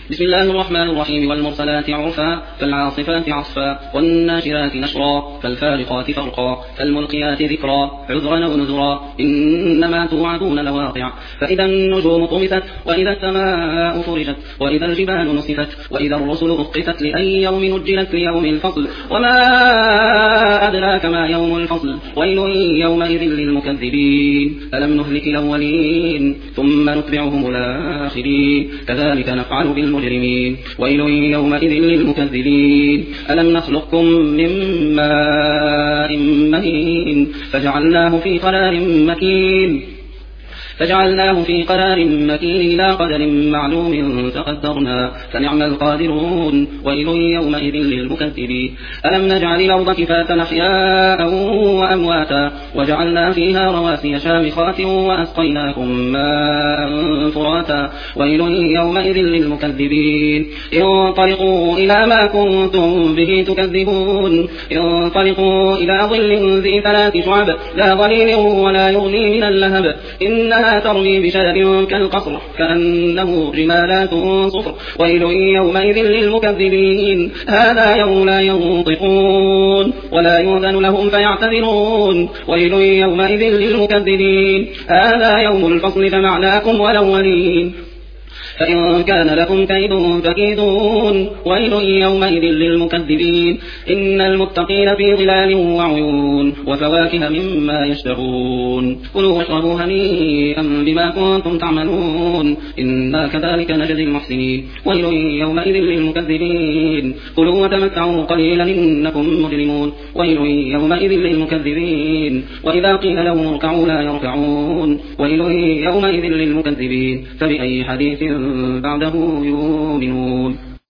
بسم الله الرحمن الرحيم والمرسلات عرفا فالعاصفات عصفا والناشرات نشرا فالفارقات فرقا فالملقيات ذكرا عذرا أو نذرا إنما توعدون لواقع فإذا النجوم طمست وإذا السماء فرجت وإذا الجبال نسفت وإذا الرسل أقتت لأي يوم نجلت ليوم الفصل وما أدراك ما يوم الفصل ويل يومئذ للمكذبين ألم نهلك الأولين ثم نتبعهم الآخرين كذلك نفعل بالمجرمين ويل يومئذ للمكذبين ألم نخلقكم من ماء مهين فجعلناه في قرار مكين إلى قدر معلوم فقدرنا فنعم القادرون ويل يومئذ للمكذبين ألم نجعل الأرض كفاة أحياء وأمواتا وجعلنا فيها رواسي شامخات وأسقيناكم ماء فراتا ويل يومئذ للمكذبين انطلقوا إلى ما كنتم به تكذبون انطلقوا إلى ظل ذي 3 شعب لا ظليل ولا يغني من اللهب إنها ترمي بشرر كالقصر كأنه جمالات صفر ويل يومئذ للمكذبين هذا يوم لا ينطقون ولا يؤذن لهم فيعتذرون ويل يومئذ للمكذبين هذا يوم الفصل جمعناكم والأولين فإن كان لكم كيد فكيدون ويل يومئذ للمكذبين إن المتقين في ظلال وعيون وفواكه مما يشتهون كلوا واشربوا هنيئا بما كنتم تعملون إنا كذلك نجزي المحسنين ويل يومئذ للمكذبين كلوا وتمتعوا قليلا إنكم مجرمون ويل يومئذ للمكذبين وإذا قيل لهم اركعوا لا يركعون ويل يومئذ للمكذبين فبأي حديث بعده يؤمنون